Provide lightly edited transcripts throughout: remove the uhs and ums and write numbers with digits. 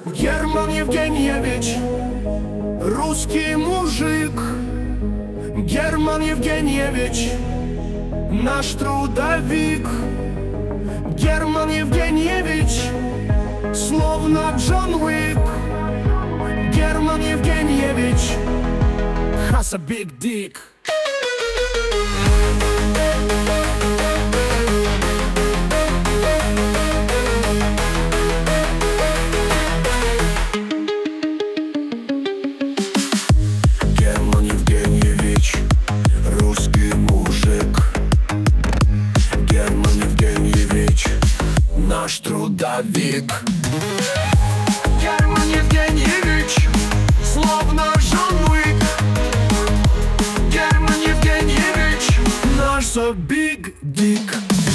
Герман Евгеньевич, русский мужик. Герман Евгеньевич, наш трудовик. Герман Евгеньевич, словно Джон Уик. Герман Евгеньевич has a big dick. Герман Евгеньевич, русский мужик. Герман Евгеньевич, наш трудовик. Герман Евгеньевич, словно Джон Уик. Герман Евгеньевич, наш big dick.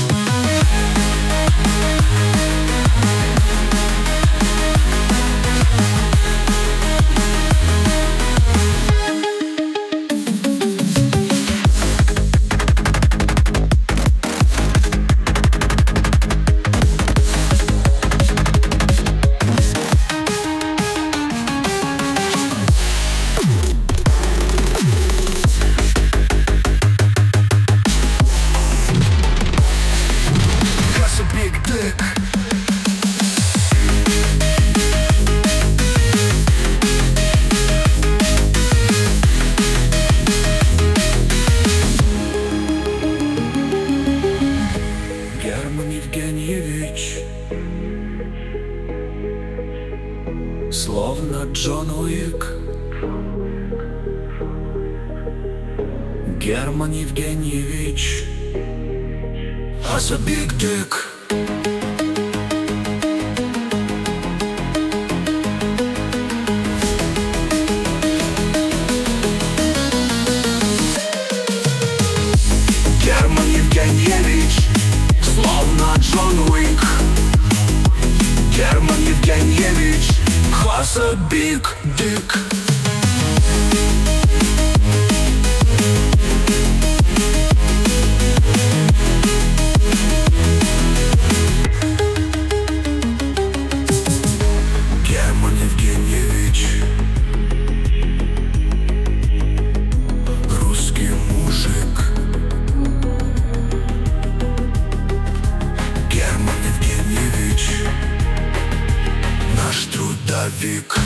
Герман Евгеньевич, словно Джон Уик. Герман Евгеньевич has a big dick. Герман Евгеньевич, словно Джон Уик. Герман Евгеньевич has a big dick. Герман Евгеньевич, русский мужик. Герман Евгеньевич, наш трудовик.